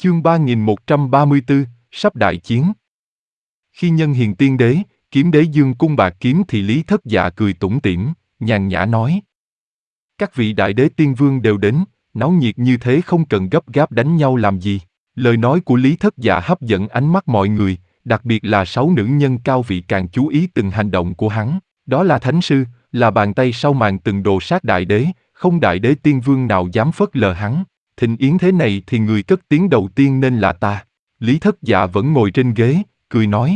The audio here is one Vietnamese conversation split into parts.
Chương 3134, sắp đại chiến. Khi nhân hiền tiên đế, kiếm đế dương cung bạc kiếm thì Lý Thất Dạ cười tủm tỉm, nhàn nhã nói. Các vị đại đế tiên vương đều đến, náo nhiệt như thế không cần gấp gáp đánh nhau làm gì. Lời nói của Lý Thất Dạ hấp dẫn ánh mắt mọi người, đặc biệt là 6 nữ nhân cao vị càng chú ý từng hành động của hắn. Đó là thánh sư, là bàn tay sau màn từng đồ sát đại đế, không đại đế tiên vương nào dám phớt lờ hắn. Thịnh yến thế này thì người cất tiếng đầu tiên nên là ta. Lý Thất Dạ vẫn ngồi trên ghế, cười nói.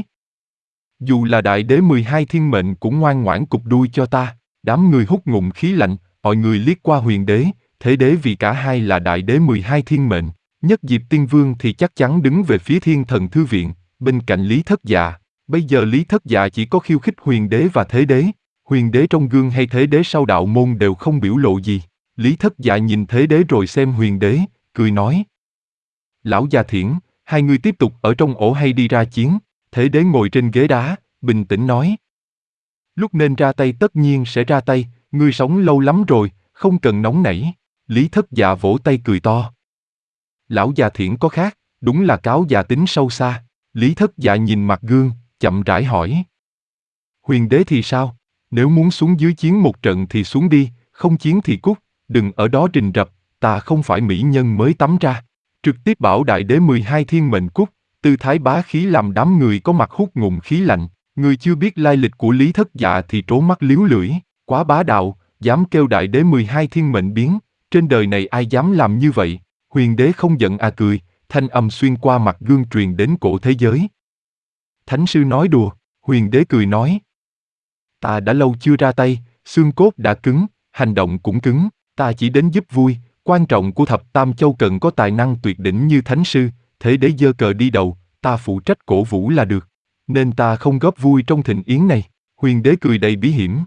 Dù là đại đế 12 thiên mệnh cũng ngoan ngoãn cụp đuôi cho ta. Đám người hút ngụm khí lạnh, mọi người liếc qua huyền đế, thế đế vì cả hai là đại đế 12 thiên mệnh. Nhất Diệp Tiên Vương thì chắc chắn đứng về phía Thiên Thần Thư Viện, bên cạnh Lý Thất Dạ. Bây giờ Lý Thất Dạ chỉ có khiêu khích huyền đế và thế đế. Huyền đế trong gương hay thế đế sau đạo môn đều không biểu lộ gì. Lý Thất Dạ nhìn thế đế rồi xem huyền đế, cười nói. Lão già Thiển, hai người tiếp tục ở trong ổ hay đi ra chiến? Thế đế ngồi trên ghế đá, bình tĩnh nói. Lúc nên ra tay tất nhiên sẽ ra tay, ngươi sống lâu lắm rồi, không cần nóng nảy. Lý Thất Dạ vỗ tay cười to. Lão già Thiển có khác, đúng là cáo già tính sâu xa. Lý Thất Dạ nhìn mặt gương, chậm rãi hỏi. Huyền đế thì sao? Nếu muốn xuống dưới chiến một trận thì xuống đi, không chiến thì cút, đừng ở đó rình rập, ta không phải mỹ nhân mới tắm ra. Trực tiếp bảo đại đế 12 thiên mệnh cút, tư thái bá khí làm đám người có mặt hút ngụm khí lạnh. Người chưa biết lai lịch của Lý Thất Dạ thì trố mắt liếu lưỡi, quá bá đạo, dám kêu đại đế 12 thiên mệnh biến, trên đời này ai dám làm như vậy? Huyền đế không giận à cười, thanh âm xuyên qua mặt gương truyền đến cổ thế giới. Thánh sư nói đùa, huyền đế cười nói. Ta đã lâu chưa ra tay, xương cốt đã cứng, hành động cũng cứng, ta chỉ đến giúp vui, quan trọng của thập tam châu cần có tài năng tuyệt đỉnh như thánh sư, thế đế giơ cờ đi đầu, ta phụ trách cổ vũ là được, nên ta không góp vui trong thịnh yến này. Huyền đế cười đầy bí hiểm.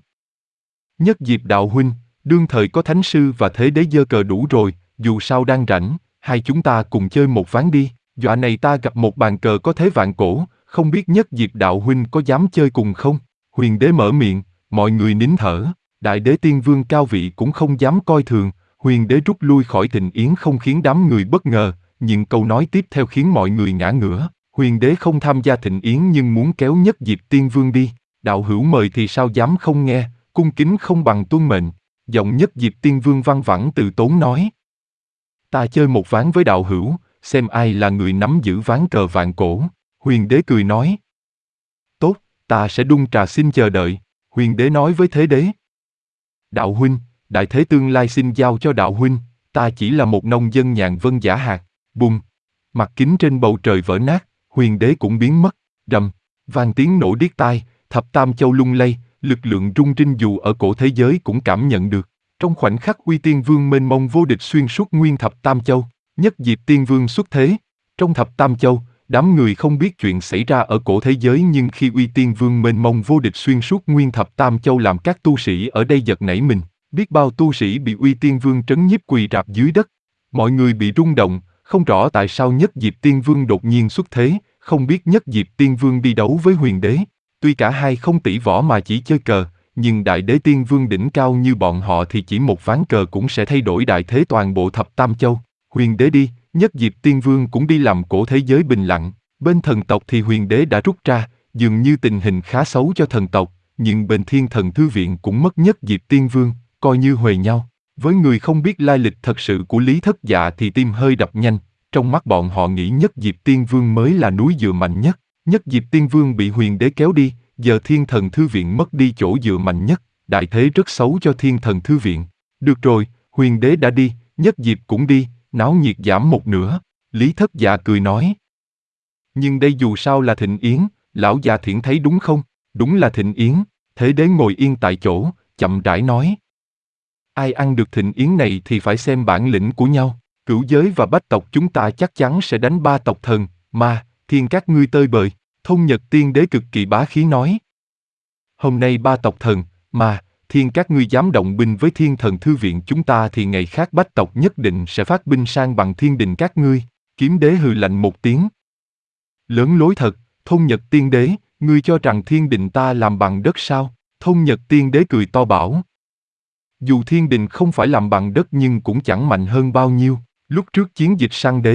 Nhất Diệp đạo huynh, đương thời có thánh sư và thế đế giơ cờ đủ rồi, dù sao đang rảnh, hai chúng ta cùng chơi một ván đi. Dọa này ta gặp một bàn cờ có thế vạn cổ, không biết Nhất Diệp đạo huynh có dám chơi cùng không? Huyền đế mở miệng, mọi người nín thở, đại đế tiên vương cao vị cũng không dám coi thường. Huyền đế rút lui khỏi thịnh yến không khiến đám người bất ngờ, nhưng câu nói tiếp theo khiến mọi người ngã ngửa. Huyền đế không tham gia thịnh yến nhưng muốn kéo Nhất Diệp tiên vương đi. Đạo hữu mời thì sao dám không nghe, cung kính không bằng tuân mệnh. Giọng Nhất Diệp tiên vương văng vẳng từ tốn nói. Ta chơi một ván với đạo hữu, xem ai là người nắm giữ ván cờ vạn cổ. Huyền đế cười nói. Tốt, ta sẽ đun trà xin chờ đợi. Huyền đế nói với thế đế. Đạo huynh, đại thế tương lai xin giao cho đạo huynh, ta chỉ là một nông dân nhàn vân giả hạt. Bùng, mặt kính trên bầu trời vỡ nát, huyền đế cũng biến mất. Rầm, vang tiếng nổ điếc tai, thập tam châu lung lay, lực lượng rung rinh dù ở cổ thế giới cũng cảm nhận được. Trong khoảnh khắc Uy Tiên Vương mênh mông vô địch xuyên suốt nguyên thập tam châu, Nhất Diệp Tiên Vương xuất thế. Trong thập tam châu, đám người không biết chuyện xảy ra ở cổ thế giới nhưng khi Uy Tiên Vương mênh mông vô địch xuyên suốt nguyên thập tam châu làm các tu sĩ ở đây giật nảy mình. Biết bao tu sĩ bị Uy Tiên Vương trấn nhiếp quỳ rạp dưới đất. Mọi người bị rung động, không rõ tại sao Nhất Diệp Tiên Vương đột nhiên xuất thế, không biết Nhất Diệp Tiên Vương đi đấu với huyền đế. Tuy cả hai không tỷ võ mà chỉ chơi cờ, nhưng đại đế tiên vương đỉnh cao như bọn họ thì chỉ một ván cờ cũng sẽ thay đổi đại thế toàn bộ thập tam châu. Huyền đế đi, Nhất Diệp Tiên Vương cũng đi làm cổ thế giới bình lặng. Bên thần tộc thì huyền đế đã rút ra, dường như tình hình khá xấu cho thần tộc, nhưng bên Thiên Thần Thư Viện cũng mất Nhất Diệp Tiên Vương, coi như huề nhau. Với người không biết lai lịch thật sự của Lý Thất Dạ thì tim hơi đập nhanh, trong mắt bọn họ nghĩ Nhất Diệp Tiên Vương mới là núi dựa mạnh nhất. Nhất Diệp Tiên Vương bị huyền đế kéo đi, giờ Thiên Thần Thư Viện mất đi chỗ dựa mạnh nhất, đại thế rất xấu cho Thiên Thần Thư Viện. Được rồi, huyền đế đã đi, Nhất Diệp cũng đi, náo nhiệt giảm một nửa. Lý Thất Dạ cười nói. Nhưng đây dù sao là thịnh yến, lão già Thiển thấy đúng không? Đúng là thịnh yến. Thế đế ngồi yên tại chỗ, chậm rãi nói. Ai ăn được thịnh yến này thì phải xem bản lĩnh của nhau. Cửu giới và bách tộc chúng ta chắc chắn sẽ đánh ba tộc thần, ma, thiên các ngươi tơi bời. Thông Nhật Tiên Đế cực kỳ bá khí nói. Hôm nay ba tộc thần, ma, thiên các ngươi dám động binh với Thiên Thần Thư Viện chúng ta thì ngày khác bách tộc nhất định sẽ phát binh sang bằng thiên đình các ngươi. Kiếm đế hừ lạnh một tiếng. Lớn lối thật, Thông Nhật Tiên Đế, ngươi cho rằng thiên đình ta làm bằng đất sao? Thông Nhật Tiên Đế cười to bảo. Dù thiên đình không phải làm bằng đất nhưng cũng chẳng mạnh hơn bao nhiêu. Lúc trước chiến dịch săn đế,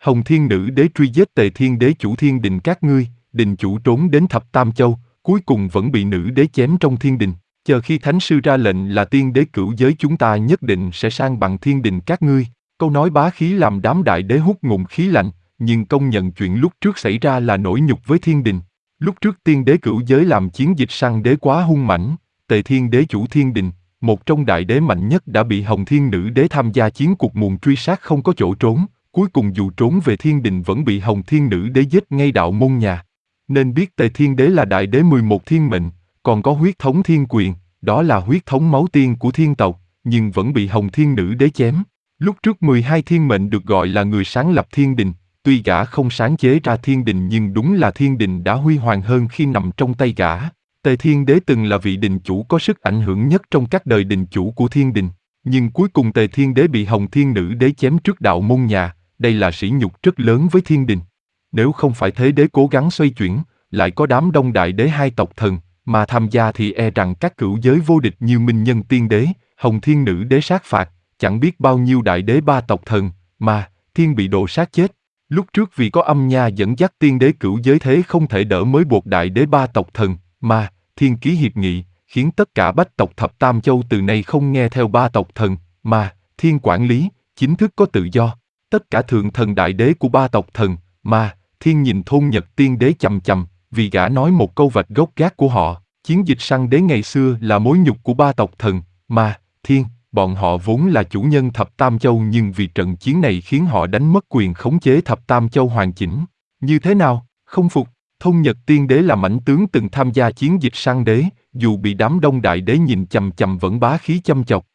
Hồng Thiên Nữ Đế truy giết Tề Thiên Đế chủ thiên đình các ngươi, đình chủ trốn đến Thập Tam Châu, cuối cùng vẫn bị nữ đế chém trong thiên đình. Chờ khi Thánh Sư ra lệnh là tiên đế cửu giới chúng ta nhất định sẽ sang bằng thiên đình các ngươi. Câu nói bá khí làm đám đại đế hút ngụm khí lạnh, nhưng công nhận chuyện lúc trước xảy ra là nỗi nhục với thiên đình. Lúc trước tiên đế cửu giới làm chiến dịch săn đế quá hung mãnh, Tề Thiên Đế chủ thiên đình, một trong đại đế mạnh nhất đã bị Hồng Thiên Nữ Đế tham gia chiến cuộc muồn truy sát không có chỗ trốn, cuối cùng dù trốn về thiên đình vẫn bị Hồng Thiên Nữ Đế giết ngay đạo môn nhà. Nên biết Tề Thiên Đế là đại đế 11 thiên mệnh, còn có huyết thống thiên quyền, đó là huyết thống máu tiên của thiên tộc, nhưng vẫn bị Hồng Thiên Nữ Đế chém. Lúc trước 12 thiên mệnh được gọi là người sáng lập thiên đình, tuy gã không sáng chế ra thiên đình nhưng đúng là thiên đình đã huy hoàng hơn khi nằm trong tay gã. Tề Thiên Đế từng là vị đình chủ có sức ảnh hưởng nhất trong các đời đình chủ của thiên đình, nhưng cuối cùng Tề Thiên Đế bị Hồng Thiên Nữ Đế chém trước đạo môn nhà, đây là sỉ nhục rất lớn với thiên đình. Nếu không phải thế đế cố gắng xoay chuyển, lại có đám đông đại đế hai tộc thần, mà tham gia thì e rằng các cửu giới vô địch như Minh Nhân Tiên Đế, Hồng Thiên Nữ Đế sát phạt, chẳng biết bao nhiêu đại đế ba tộc thần, mà thiên bị độ sát chết. Lúc trước vì có âm nha dẫn dắt tiên đế cửu giới thế không thể đỡ mới buộc đại đế ba tộc thần, mà thiên ký hiệp nghị, khiến tất cả bách tộc Thập Tam Châu từ nay không nghe theo ba tộc thần, mà thiên quản lý, chính thức có tự do. Tất cả thượng thần đại đế của ba tộc thần, mà thiên nhìn Thôn Nhật Tiên Đế chằm chằm, vì gã nói một câu vạch gốc gác của họ. Chiến dịch săn đế ngày xưa là mối nhục của ba tộc thần, mà thiên, bọn họ vốn là chủ nhân Thập Tam Châu nhưng vì trận chiến này khiến họ đánh mất quyền khống chế Thập Tam Châu hoàn chỉnh. Như thế nào, không phục? Thôn Nhật Tiên Đế là mãnh tướng từng tham gia chiến dịch săn đế, dù bị đám đông đại đế nhìn chằm chằm vẫn bá khí châm chọc.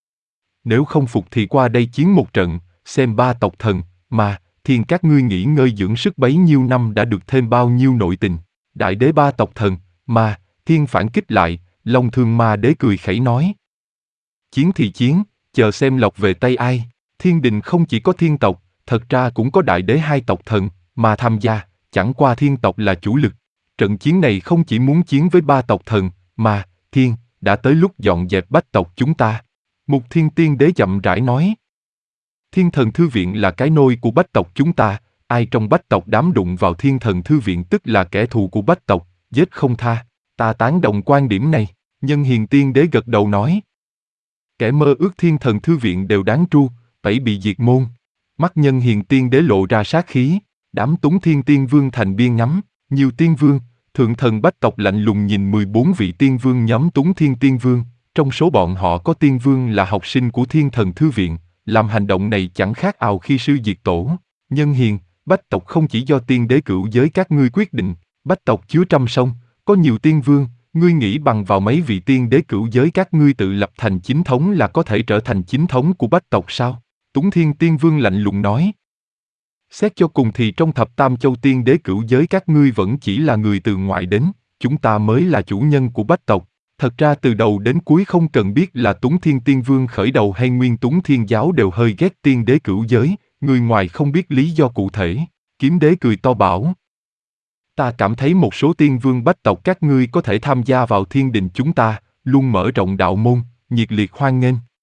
Nếu không phục thì qua đây chiến một trận, xem ba tộc thần, mà thiên các ngươi nghỉ ngơi dưỡng sức bấy nhiêu năm đã được thêm bao nhiêu nội tình. Đại đế ba tộc thần, mà thiên phản kích lại, Long Thương Ma Đế cười khẩy nói. Chiến thì chiến, chờ xem lộc về tay ai. Thiên đình không chỉ có thiên tộc, thật ra cũng có đại đế hai tộc thần, mà tham gia, chẳng qua thiên tộc là chủ lực. Trận chiến này không chỉ muốn chiến với ba tộc thần, mà thiên, đã tới lúc dọn dẹp bách tộc chúng ta. Mục Thiên Tiên Đế chậm rãi nói. Thiên Thần Thư Viện là cái nôi của bách tộc chúng ta, ai trong bách tộc dám đụng vào Thiên Thần Thư Viện tức là kẻ thù của bách tộc, giết không tha. Ta tán đồng quan điểm này. Nhân Hiền Tiên Đế gật đầu nói. Kẻ mơ ước Thiên Thần Thư Viện đều đáng tru, tẩy bị diệt môn. Mắt Nhân Hiền Tiên Đế lộ ra sát khí, đám Túng Thiên Tiên Vương thành biên ngắm, nhiều tiên vương, thượng thần bách tộc lạnh lùng nhìn 14 vị tiên vương nhóm Túng Thiên Tiên Vương, trong số bọn họ có tiên vương là học sinh của Thiên Thần Thư Viện, làm hành động này chẳng khác ào khi sư diệt tổ. Nhân Hiền, bách tộc không chỉ do tiên đế cửu giới các ngươi quyết định, bách tộc chứa trăm sông, có nhiều tiên vương, ngươi nghĩ bằng vào mấy vị tiên đế cửu giới các ngươi tự lập thành chính thống là có thể trở thành chính thống của bách tộc sao? Túng Thiên Tiên Vương lạnh lùng nói. Xét cho cùng thì trong Thập Tam Châu tiên đế cửu giới các ngươi vẫn chỉ là người từ ngoại đến, chúng ta mới là chủ nhân của bách tộc. Thật ra từ đầu đến cuối không cần biết là Túng Thiên Tiên Vương khởi đầu hay nguyên Túng Thiên Giáo đều hơi ghét tiên đế cửu giới, người ngoài không biết lý do cụ thể. Kiếm Đế cười to bảo. Ta cảm thấy một số tiên vương bách tộc các ngươi có thể tham gia vào thiên đình chúng ta, luôn mở rộng đạo môn, nhiệt liệt hoan nghênh.